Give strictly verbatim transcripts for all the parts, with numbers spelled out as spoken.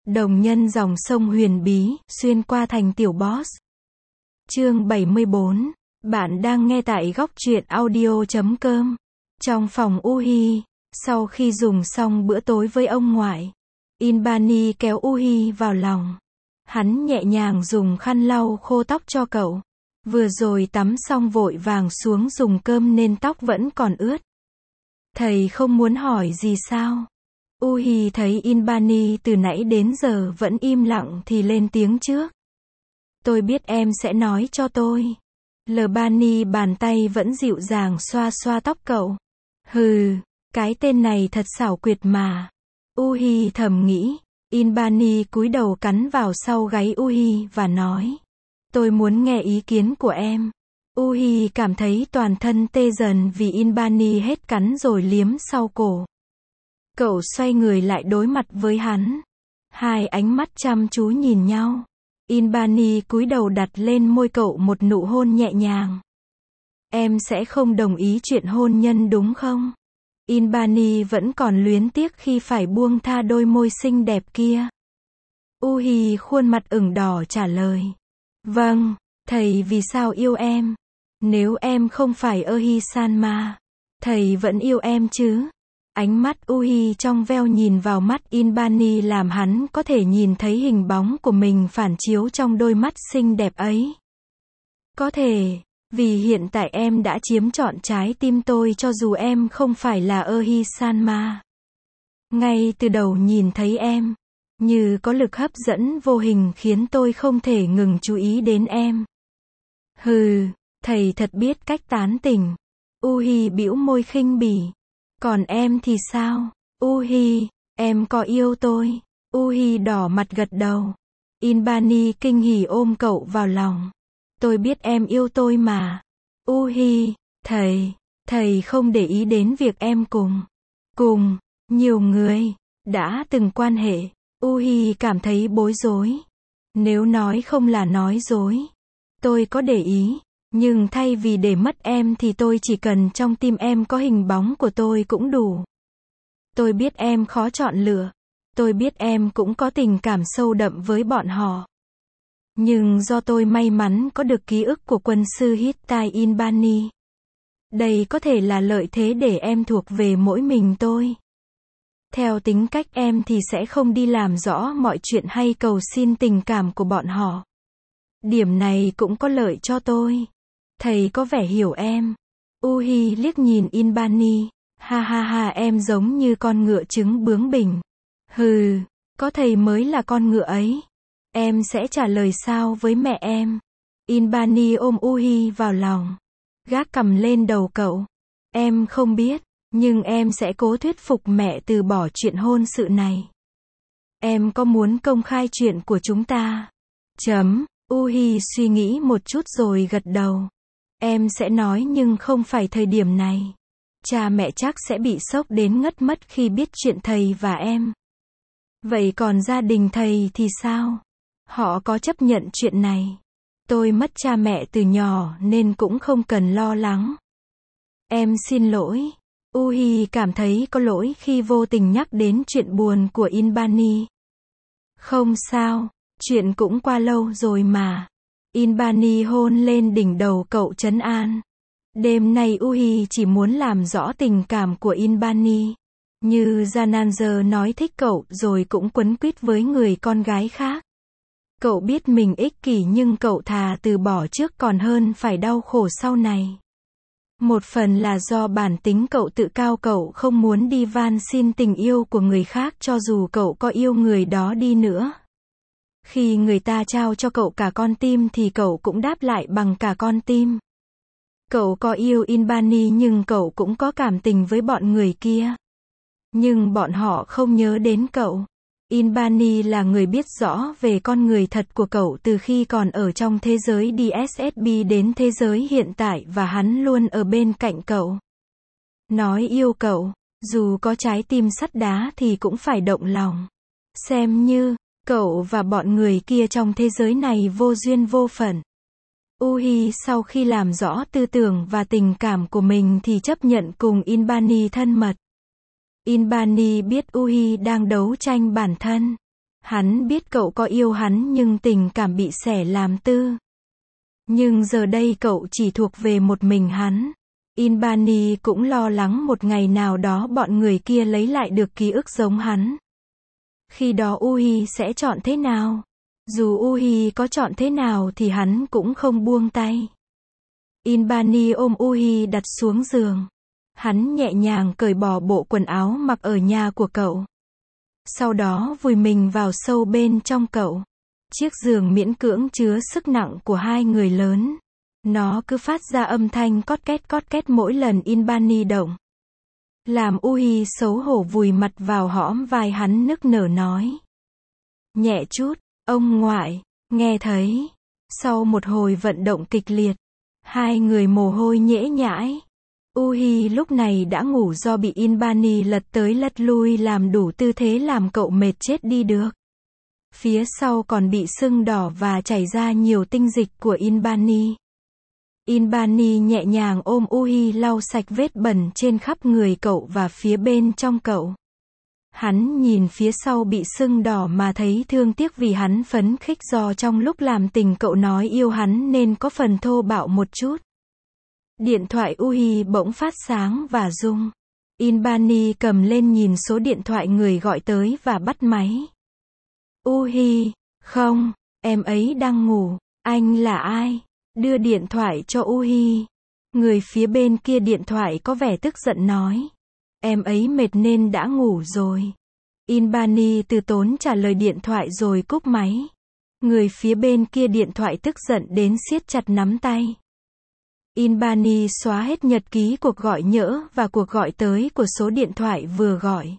Đồng nhân dòng sông huyền bí, xuyên qua thành tiểu boss. Chương bảy mươi bốn. Bạn đang nghe tại góc truyện audio chấm com. Trong phòng Uhi, sau khi dùng xong bữa tối với ông ngoại, Inbani kéo Uhi vào lòng. Hắn nhẹ nhàng dùng khăn lau khô tóc cho cậu. Vừa rồi tắm xong vội vàng xuống dùng cơm nên tóc vẫn còn ướt. Thầy không muốn hỏi gì sao? Uhi thấy Inbani từ nãy đến giờ vẫn im lặng thì lên tiếng trước. Tôi biết em sẽ nói cho tôi. Lbani bàn tay vẫn dịu dàng xoa xoa tóc cậu. Hừ, cái tên này thật xảo quyệt mà. Uhi thầm nghĩ. Inbani cúi đầu cắn vào sau gáy Uhi và nói. Tôi muốn nghe ý kiến của em. Uhi cảm thấy toàn thân tê dần vì Inbani hết cắn rồi liếm sau cổ. Cậu xoay người lại đối mặt với hắn. Hai ánh mắt chăm chú nhìn nhau. Inbani cúi đầu đặt lên môi cậu một nụ hôn nhẹ nhàng. Em sẽ không đồng ý chuyện hôn nhân đúng không? Inbani vẫn còn luyến tiếc khi phải buông tha đôi môi xinh đẹp kia. Uhi khuôn mặt ửng đỏ trả lời. Vâng, thầy vì sao yêu em? Nếu em không phải Ahi-san mà, thầy vẫn yêu em chứ? Ánh mắt Uhi trong veo nhìn vào mắt Inbani làm hắn có thể nhìn thấy hình bóng của mình phản chiếu trong đôi mắt xinh đẹp ấy. Có thể, vì hiện tại em đã chiếm trọn trái tim tôi cho dù em không phải là Ahi-san mà. Ngay từ đầu nhìn thấy em, như có lực hấp dẫn vô hình khiến tôi không thể ngừng chú ý đến em. Hừ, thầy thật biết cách tán tỉnh. Uhi bĩu môi khinh bỉ. Còn em thì sao? Uhi, em có yêu tôi? Uhi đỏ mặt gật đầu. Inbani kinh hỉ ôm cậu vào lòng. Tôi biết em yêu tôi mà. Uhi, thầy, thầy không để ý đến việc em cùng, cùng, nhiều người, đã từng quan hệ. Uhi cảm thấy bối rối. Nếu nói không là nói dối. Tôi có để ý. Nhưng thay vì để mất em thì tôi chỉ cần trong tim em có hình bóng của tôi cũng đủ. Tôi biết em khó chọn lựa. Tôi biết em cũng có tình cảm sâu đậm với bọn họ. Nhưng do tôi may mắn có được ký ức của quân sư Hittai Inbani. Đây có thể là lợi thế để em thuộc về mỗi mình tôi. Theo tính cách em thì sẽ không đi làm rõ mọi chuyện hay cầu xin tình cảm của bọn họ. Điểm này cũng có lợi cho tôi. Thầy có vẻ hiểu em. Uhi liếc nhìn Inbani. Ha ha ha, em giống như con ngựa trứng bướng bỉnh. Hừ, có thầy mới là con ngựa ấy. Em sẽ trả lời sao với mẹ em? Inbani ôm Uhi vào lòng. Gác cằm lên đầu cậu. Em không biết, nhưng em sẽ cố thuyết phục mẹ từ bỏ chuyện hôn sự này. Em có muốn công khai chuyện của chúng ta? Chấm. Uhi suy nghĩ một chút rồi gật đầu. Em sẽ nói nhưng không phải thời điểm này. Cha mẹ chắc sẽ bị sốc đến ngất mất khi biết chuyện thầy và em. Vậy còn gia đình thầy thì sao? Họ có chấp nhận chuyện này? Tôi mất cha mẹ từ nhỏ nên cũng không cần lo lắng. Em xin lỗi. Uhi cảm thấy có lỗi khi vô tình nhắc đến chuyện buồn của Inbani. Không sao, chuyện cũng qua lâu rồi mà. Inbani hôn lên đỉnh đầu cậu trấn an. Đêm nay Uhi chỉ muốn làm rõ tình cảm của Inbani. Như Jananzer nói thích cậu rồi cũng quấn quýt với người con gái khác. Cậu biết mình ích kỷ nhưng cậu thà từ bỏ trước còn hơn phải đau khổ sau này. Một phần là do bản tính cậu tự cao, cậu không muốn đi van xin tình yêu của người khác cho dù cậu có yêu người đó đi nữa. Khi người ta trao cho cậu cả con tim thì cậu cũng đáp lại bằng cả con tim. Cậu có yêu Inbani nhưng cậu cũng có cảm tình với bọn người kia. Nhưng bọn họ không nhớ đến cậu. Inbani là người biết rõ về con người thật của cậu từ khi còn ở trong thế giới đê ét ét bê đến thế giới hiện tại và hắn luôn ở bên cạnh cậu. Nói yêu cậu, dù có trái tim sắt đá thì cũng phải động lòng. Xem như, cậu và bọn người kia trong thế giới này vô duyên vô phận. Uhi sau khi làm rõ tư tưởng và tình cảm của mình thì chấp nhận cùng Inbani thân mật. Inbani biết Uhi đang đấu tranh bản thân. Hắn biết cậu có yêu hắn nhưng tình cảm bị xẻ làm tư. Nhưng giờ đây cậu chỉ thuộc về một mình hắn. Inbani cũng lo lắng một ngày nào đó bọn người kia lấy lại được ký ức giống hắn. Khi đó Uhi sẽ chọn thế nào? Dù Uhi có chọn thế nào thì hắn cũng không buông tay. Inbani ôm Uhi đặt xuống giường. Hắn nhẹ nhàng cởi bỏ bộ quần áo mặc ở nhà của cậu. Sau đó vùi mình vào sâu bên trong cậu. Chiếc giường miễn cưỡng chứa sức nặng của hai người lớn. Nó cứ phát ra âm thanh cót két cót két mỗi lần Inbani động. Làm Uhi xấu hổ vùi mặt vào hõm vai hắn nức nở nói. Nhẹ chút, ông ngoại, nghe thấy. Sau một hồi vận động kịch liệt, hai người mồ hôi nhễ nhãi. Uhi lúc này đã ngủ do bị Inbani lật tới lật lui làm đủ tư thế làm cậu mệt chết đi được. Phía sau còn bị sưng đỏ và chảy ra nhiều tinh dịch của Inbani. Inbani nhẹ nhàng ôm Uhi lau sạch vết bẩn trên khắp người cậu và phía bên trong cậu. Hắn nhìn phía sau bị sưng đỏ mà thấy thương tiếc vì hắn phấn khích do trong lúc làm tình cậu nói yêu hắn nên có phần thô bạo một chút. Điện thoại Uhi bỗng phát sáng và rung. Inbani cầm lên nhìn số điện thoại người gọi tới và bắt máy. Uhi, không, em ấy đang ngủ, anh là ai? Đưa điện thoại cho Uhi. Người phía bên kia điện thoại có vẻ tức giận nói. Em ấy mệt nên đã ngủ rồi. Inbani từ tốn trả lời điện thoại rồi cúp máy. Người phía bên kia điện thoại tức giận đến siết chặt nắm tay. Inbani xóa hết nhật ký cuộc gọi nhỡ và cuộc gọi tới của số điện thoại vừa gọi.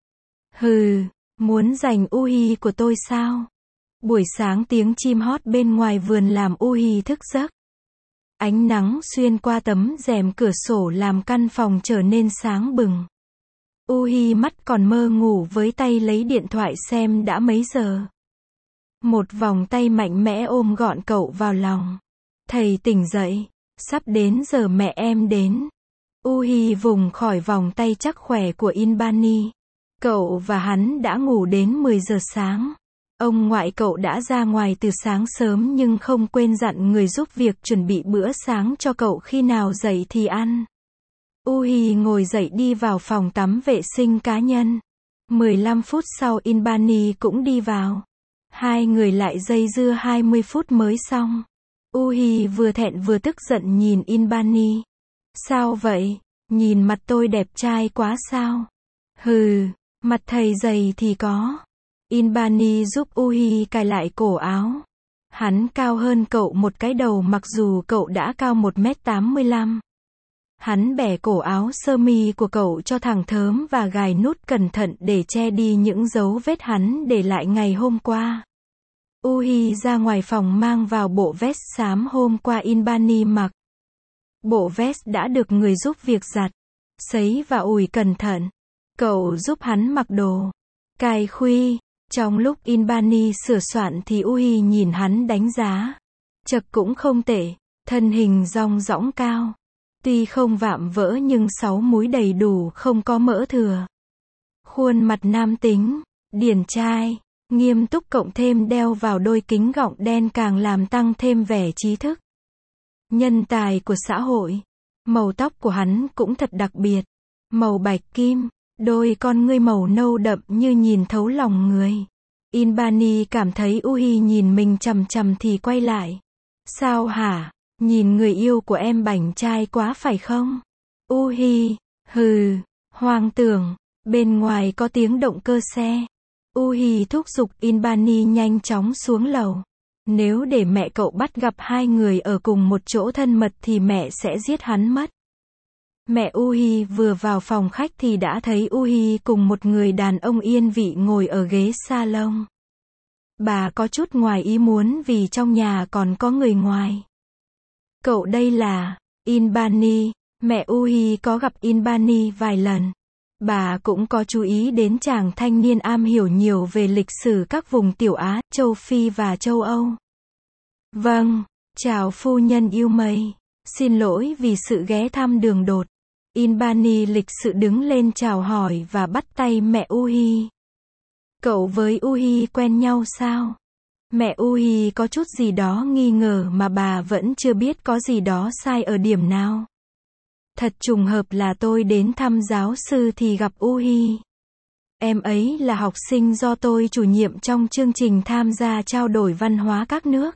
Hừ, muốn giành Uhi của tôi sao? Buổi sáng tiếng chim hót bên ngoài vườn làm Uhi thức giấc. Ánh nắng xuyên qua tấm rèm cửa sổ làm căn phòng trở nên sáng bừng. Uhi mắt còn mơ ngủ với tay lấy điện thoại xem đã mấy giờ. Một vòng tay mạnh mẽ ôm gọn cậu vào lòng. Thầy tỉnh dậy, sắp đến giờ mẹ em đến. Uhi vùng khỏi vòng tay chắc khỏe của Inbani. Cậu và hắn đã ngủ đến mười giờ sáng. Ông ngoại cậu đã ra ngoài từ sáng sớm nhưng không quên dặn người giúp việc chuẩn bị bữa sáng cho cậu khi nào dậy thì ăn. Uhi ngồi dậy đi vào phòng tắm vệ sinh cá nhân. mười lăm phút sau Inbani cũng đi vào. Hai người lại dây dưa hai mươi phút mới xong. Uhi vừa thẹn vừa tức giận nhìn Inbani. Sao vậy? Nhìn mặt tôi đẹp trai quá sao? Hừ, mặt thầy dày thì có. Inbani giúp Uhi cài lại cổ áo. Hắn cao hơn cậu một cái đầu mặc dù cậu đã cao một mét tám mươi lăm. Hắn bẻ cổ áo sơ mi của cậu cho thẳng thớm và gài nút cẩn thận để che đi những dấu vết hắn để lại ngày hôm qua. Uhi ra ngoài phòng mang vào bộ vest xám hôm qua Inbani mặc. Bộ vest đã được người giúp việc giặt, sấy và ủi cẩn thận. Cậu giúp hắn mặc đồ. Cài khuy. Trong lúc Inbani sửa soạn thì Uhi nhìn hắn đánh giá. Chật cũng không tệ, thân hình dong dõng cao. Tuy không vạm vỡ nhưng sáu múi đầy đủ không có mỡ thừa. Khuôn mặt nam tính, điển trai, nghiêm túc cộng thêm đeo vào đôi kính gọng đen càng làm tăng thêm vẻ trí thức. Nhân tài của xã hội. Màu tóc của hắn cũng thật đặc biệt. Màu bạch kim, đôi con ngươi màu nâu đậm như nhìn thấu lòng người. Inbani cảm thấy Uhi nhìn mình chằm chằm thì quay lại. Sao hả? Nhìn người yêu của em bảnh trai quá phải không? Uhi, hừ, hoang tưởng. Bên ngoài có tiếng động cơ xe. Uhi thúc giục Inbani nhanh chóng xuống lầu. Nếu để mẹ cậu bắt gặp hai người ở cùng một chỗ thân mật thì mẹ sẽ giết hắn mất. Mẹ Uhi vừa vào phòng khách thì đã thấy Uhi cùng một người đàn ông yên vị ngồi ở ghế salon. Bà có chút ngoài ý muốn vì trong nhà còn có người ngoài. Cậu đây là Inbani. Mẹ Uhi có gặp Inbani vài lần. Bà cũng có chú ý đến chàng thanh niên am hiểu nhiều về lịch sử các vùng Tiểu Á, châu Phi và châu Âu. Vâng, chào phu nhân yêu mây. Xin lỗi vì sự ghé thăm đường đột. Inbani lịch sự đứng lên chào hỏi và bắt tay mẹ Uhi. Cậu với Uhi quen nhau sao? Mẹ Uhi có chút gì đó nghi ngờ mà bà vẫn chưa biết có gì đó sai ở điểm nào. Thật trùng hợp là tôi đến thăm giáo sư thì gặp Uhi. Em ấy là học sinh do tôi chủ nhiệm trong chương trình tham gia trao đổi văn hóa các nước.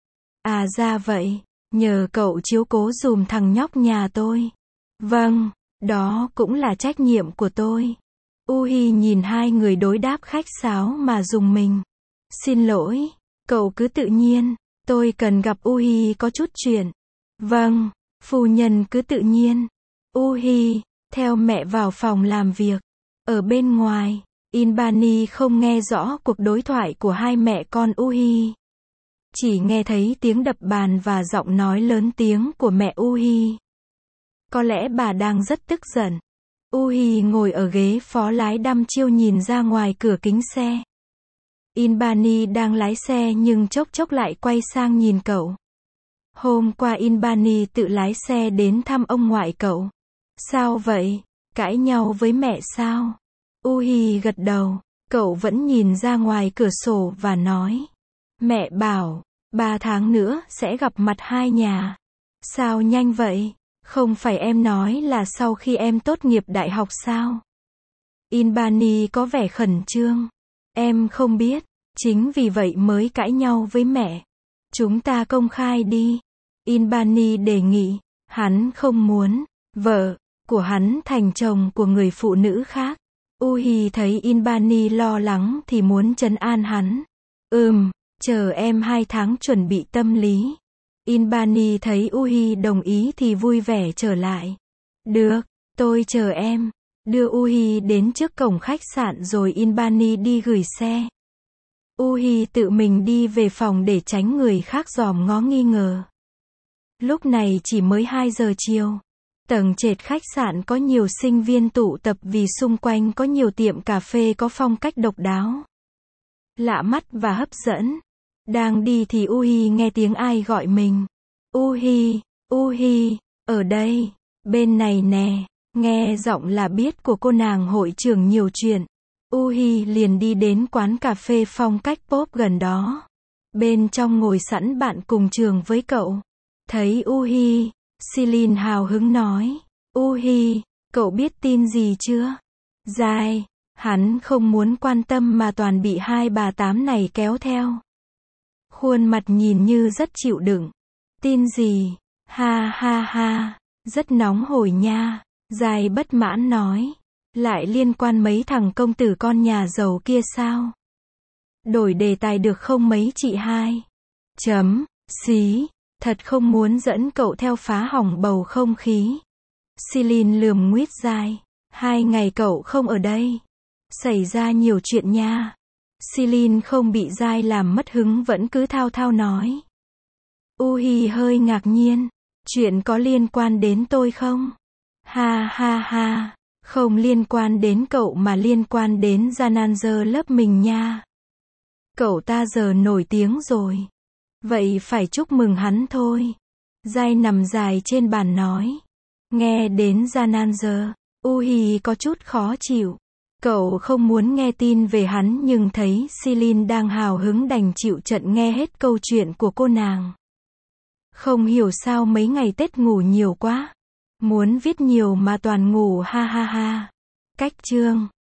À ra vậy, nhờ cậu chiếu cố dùm thằng nhóc nhà tôi. Vâng, đó cũng là trách nhiệm của tôi. Uhi nhìn hai người đối đáp khách sáo mà rùng mình. Xin lỗi, cậu cứ tự nhiên, tôi cần gặp Uhi có chút chuyện. Vâng, phu nhân cứ tự nhiên. Uhi, theo mẹ vào phòng làm việc. Ở bên ngoài, Inbani không nghe rõ cuộc đối thoại của hai mẹ con Uhi. Chỉ nghe thấy tiếng đập bàn và giọng nói lớn tiếng của mẹ Uhi. Có lẽ bà đang rất tức giận. Uhi ngồi ở ghế phó lái đăm chiêu nhìn ra ngoài cửa kính xe. Inbani đang lái xe nhưng chốc chốc lại quay sang nhìn cậu. Hôm qua Inbani tự lái xe đến thăm ông ngoại cậu. Sao vậy? Cãi nhau với mẹ sao? Uhi gật đầu. Cậu vẫn nhìn ra ngoài cửa sổ và nói. Mẹ bảo, ba tháng nữa sẽ gặp mặt hai nhà. Sao nhanh vậy? Không phải em nói là sau khi em tốt nghiệp đại học sao? Inbani có vẻ khẩn trương. Em không biết, chính vì vậy mới cãi nhau với mẹ. Chúng ta công khai đi. Inbani đề nghị. Hắn không muốn vợ của hắn thành chồng của người phụ nữ khác. Uhi thấy Inbani lo lắng thì muốn trấn an hắn. Ừm, chờ em hai tháng chuẩn bị tâm lý. Inbani thấy Uhi đồng ý thì vui vẻ trở lại. Được, tôi chờ em. Đưa Uhi đến trước cổng khách sạn rồi Inbani đi gửi xe. Uhi tự mình đi về phòng để tránh người khác dòm ngó nghi ngờ. Lúc này chỉ mới hai giờ chiều. Tầng trệt khách sạn có nhiều sinh viên tụ tập vì xung quanh có nhiều tiệm cà phê có phong cách độc đáo, lạ mắt và hấp dẫn. Đang đi thì Uhi nghe tiếng ai gọi mình. Uhi, Uhi, ở đây, bên này nè. Nghe giọng là biết của cô nàng hội trưởng nhiều chuyện. Uhi liền đi đến quán cà phê phong cách pop gần đó. Bên trong ngồi sẵn bạn cùng trường với cậu. Thấy Uhi, Celine hào hứng nói. Uhi, cậu biết tin gì chưa? Dài, hắn không muốn quan tâm mà toàn bị hai bà tám này kéo theo. Khuôn mặt nhìn như rất chịu đựng. Tin gì? Ha ha ha, rất nóng hổi nha. Dài bất mãn nói. Lại liên quan mấy thằng công tử con nhà giàu kia sao? Đổi đề tài được không mấy chị hai? Chấm, xí, thật không muốn dẫn cậu theo phá hỏng bầu không khí. Celine lườm nguyết Dài. Hai ngày cậu không ở đây. Xảy ra nhiều chuyện nha. Celine không bị Dài làm mất hứng vẫn cứ thao thao nói. Uhi hơi ngạc nhiên. Chuyện có liên quan đến tôi không? Ha ha ha, không liên quan đến cậu mà liên quan đến Jananzer lớp mình nha. Cậu ta giờ nổi tiếng rồi. Vậy phải chúc mừng hắn thôi. Dài nằm dài trên bàn nói. Nghe đến Jananzer, Uhi có chút khó chịu. Cậu không muốn nghe tin về hắn nhưng thấy Celine đang hào hứng đành chịu trận nghe hết câu chuyện của cô nàng. Không hiểu sao mấy ngày Tết ngủ nhiều quá. Muốn viết nhiều mà toàn ngủ ha ha ha. Cách chương